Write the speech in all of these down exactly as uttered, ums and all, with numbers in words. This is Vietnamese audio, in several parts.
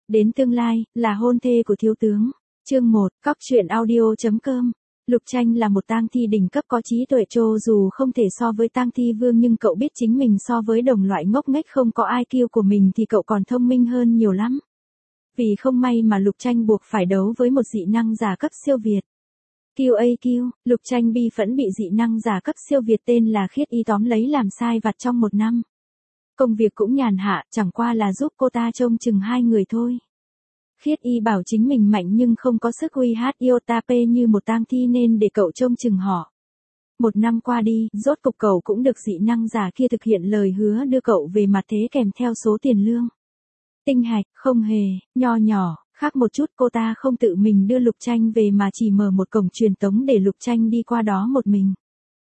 Đến tương lai, là hôn thê của thiếu tướng. Chương một, cóc truyện audio.com. Lục Tranh là một tang thi đỉnh cấp có trí tuệ cho dù không thể so với tang thi vương, nhưng cậu biết chính mình so với đồng loại ngốc nghếch không có i kiu của mình thì cậu còn thông minh hơn nhiều lắm. Vì không may mà Lục Tranh buộc phải đấu với một dị năng giả cấp siêu việt. quy a quy, Lục Tranh bi phẫn bị dị năng giả cấp siêu việt tên là Khiết Y tóm lấy làm sai vặt trong một năm. Công việc cũng nhàn hạ, chẳng qua là giúp cô ta trông chừng hai người thôi. Khiết Y bảo chính mình mạnh nhưng không có sức uy hát iota p như một tang thi nên để cậu trông chừng họ. Một năm qua đi, rốt cục cậu cũng được dị năng giả kia thực hiện lời hứa đưa cậu về mặt thế kèm theo số tiền lương. Tinh hạch, không hề, nho nhỏ, khác một chút, cô ta không tự mình đưa Lục Tranh về mà chỉ mở một cổng truyền tống để Lục Tranh đi qua đó một mình.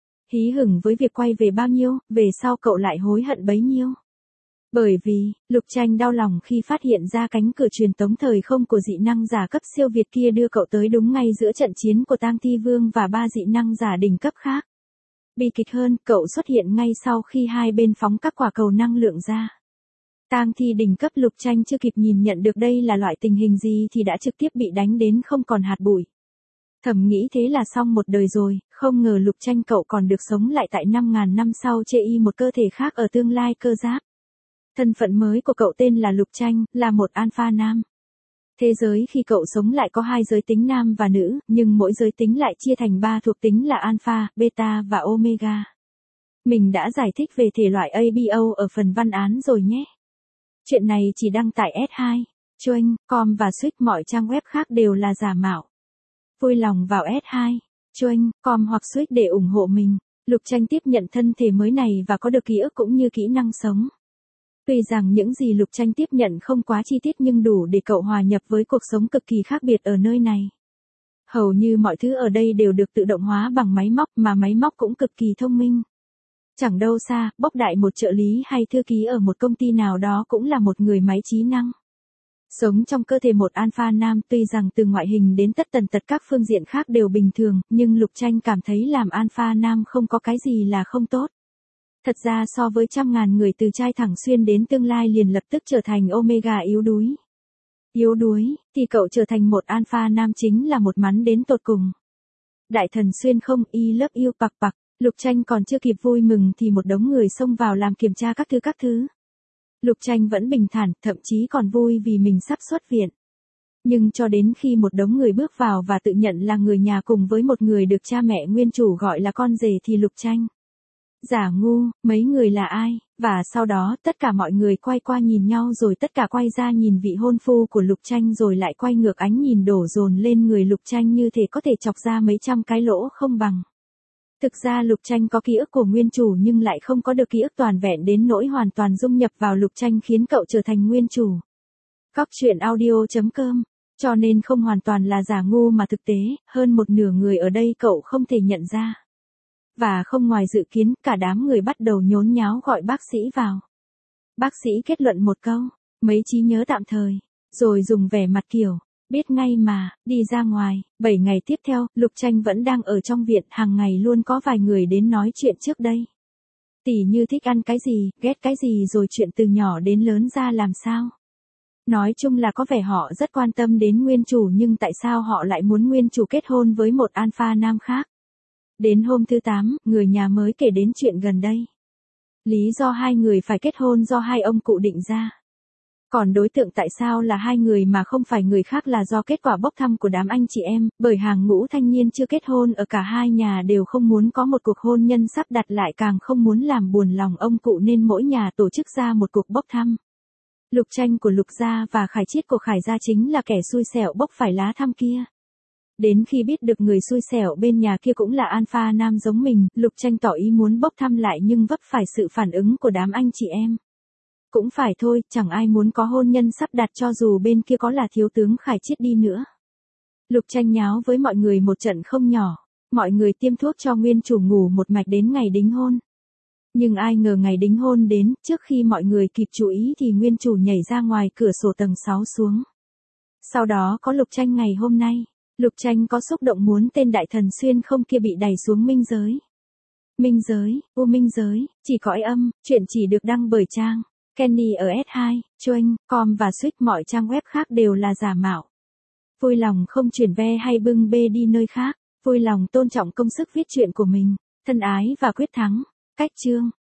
Hí hửng với việc quay về bao nhiêu, về sau cậu lại hối hận bấy nhiêu. Bởi vì, Lục Tranh đau lòng khi phát hiện ra cánh cửa truyền tống thời không của dị năng giả cấp siêu việt kia đưa cậu tới đúng ngay giữa trận chiến của Tang Thi Vương và ba dị năng giả đỉnh cấp khác. Bi kịch hơn, cậu xuất hiện ngay sau khi hai bên phóng các quả cầu năng lượng ra. Tang thi đỉnh cấp Lục Tranh chưa kịp nhìn nhận được đây là loại tình hình gì thì đã trực tiếp bị đánh đến không còn hạt bụi. Thầm nghĩ thế là xong một đời rồi, không ngờ Lục Tranh cậu còn được sống lại tại năm ngàn năm sau chê y một cơ thể khác ở tương lai cơ giáp. Thân phận mới của cậu tên là Lục Tranh, là một alpha nam. Thế giới khi cậu sống lại có hai giới tính nam và nữ, nhưng mỗi giới tính lại chia thành ba thuộc tính là alpha, beta và omega. Mình đã giải thích về thể loại a bê o ở phần văn án rồi nhé. Chuyện này chỉ đăng tại S hai, Choeng, com và Switch, mọi trang web khác đều là giả mạo. Vui lòng vào S hai, Choeng, com hoặc Switch để ủng hộ mình. Lục Tranh tiếp nhận thân thể mới này và có được ký ức cũng như kỹ năng sống. Tuy rằng những gì Lục Tranh tiếp nhận không quá chi tiết nhưng đủ để cậu hòa nhập với cuộc sống cực kỳ khác biệt ở nơi này. Hầu như mọi thứ ở đây đều được tự động hóa bằng máy móc mà máy móc cũng cực kỳ thông minh. Chẳng đâu xa, bốc đại một trợ lý hay thư ký ở một công ty nào đó cũng là một người máy trí năng. Sống trong cơ thể một alpha nam, tuy rằng từ ngoại hình đến tất tần tật các phương diện khác đều bình thường, nhưng Lục Tranh cảm thấy làm alpha nam không có cái gì là không tốt. Thật ra so với trăm ngàn người từ trai thẳng xuyên đến tương lai liền lập tức trở thành omega yếu đuối. Yếu đuối, thì cậu trở thành một alpha nam chính là một mắn đến tột cùng. Đại thần xuyên không, y love you pặc pặc. Lục Tranh còn chưa kịp vui mừng thì một đống người xông vào làm kiểm tra các thứ các thứ. Lục Tranh vẫn bình thản, thậm chí còn vui vì mình sắp xuất viện. Nhưng cho đến khi một đống người bước vào và tự nhận là người nhà cùng với một người được cha mẹ nguyên chủ gọi là con rể thì Lục Tranh giả ngu, mấy người là ai, và sau đó tất cả mọi người quay qua nhìn nhau rồi tất cả quay ra nhìn vị hôn phu của Lục Tranh rồi lại quay ngược ánh nhìn đổ dồn lên người Lục Tranh như thể có thể chọc ra mấy trăm cái lỗ không bằng. Thực ra Lục Tranh có ký ức của nguyên chủ nhưng lại không có được ký ức toàn vẹn đến nỗi hoàn toàn dung nhập vào Lục Tranh khiến cậu trở thành nguyên chủ. Cóc truyện audio.com, cho nên không hoàn toàn là giả ngu mà thực tế, hơn một nửa người ở đây cậu không thể nhận ra. Và không ngoài dự kiến, cả đám người bắt đầu nhốn nháo gọi bác sĩ vào. Bác sĩ kết luận một câu, mấy trí nhớ tạm thời, rồi dùng vẻ mặt kiểu, biết ngay mà, đi ra ngoài. Bảy ngày tiếp theo, Lục Tranh vẫn đang ở trong viện, hàng ngày luôn có vài người đến nói chuyện trước đây. Tỉ như thích ăn cái gì, ghét cái gì rồi chuyện từ nhỏ đến lớn ra làm sao. Nói chung là có vẻ họ rất quan tâm đến nguyên chủ nhưng tại sao họ lại muốn nguyên chủ kết hôn với một alpha nam khác. Đến hôm thứ tám, người nhà mới kể đến chuyện gần đây. Lý do hai người phải kết hôn do hai ông cụ định ra. Còn đối tượng tại sao là hai người mà không phải người khác là do kết quả bốc thăm của đám anh chị em, bởi hàng ngũ thanh niên chưa kết hôn ở cả hai nhà đều không muốn có một cuộc hôn nhân sắp đặt lại càng không muốn làm buồn lòng ông cụ nên mỗi nhà tổ chức ra một cuộc bốc thăm. Lục Tranh của Lục gia và Khải Chiết của Khải gia chính là kẻ xui xẻo bốc phải lá thăm kia. Đến khi biết được người xui xẻo bên nhà kia cũng là alpha nam giống mình, Lục Tranh tỏ ý muốn bốc thăm lại nhưng vấp phải sự phản ứng của đám anh chị em. Cũng phải thôi, chẳng ai muốn có hôn nhân sắp đặt cho dù bên kia có là thiếu tướng Khải Chiết đi nữa. Lục Tranh nháo với mọi người một trận không nhỏ, mọi người tiêm thuốc cho nguyên chủ ngủ một mạch đến ngày đính hôn. Nhưng ai ngờ ngày đính hôn đến, trước khi mọi người kịp chú ý thì nguyên chủ nhảy ra ngoài cửa sổ tầng sáu xuống. Sau đó có Lục Tranh ngày hôm nay. Lục Tranh có xúc động muốn tên đại thần xuyên không kia bị đày xuống minh giới. Minh giới, u minh giới, chỉ cõi âm, chuyện chỉ được đăng bởi trang Kenny ở S hai, Choeng, com và Switch mọi trang web khác đều là giả mạo. Vui lòng không chuyển ve hay bưng bê đi nơi khác. Vui lòng tôn trọng công sức viết truyện của mình. Thân ái và quyết thắng. Cách chương.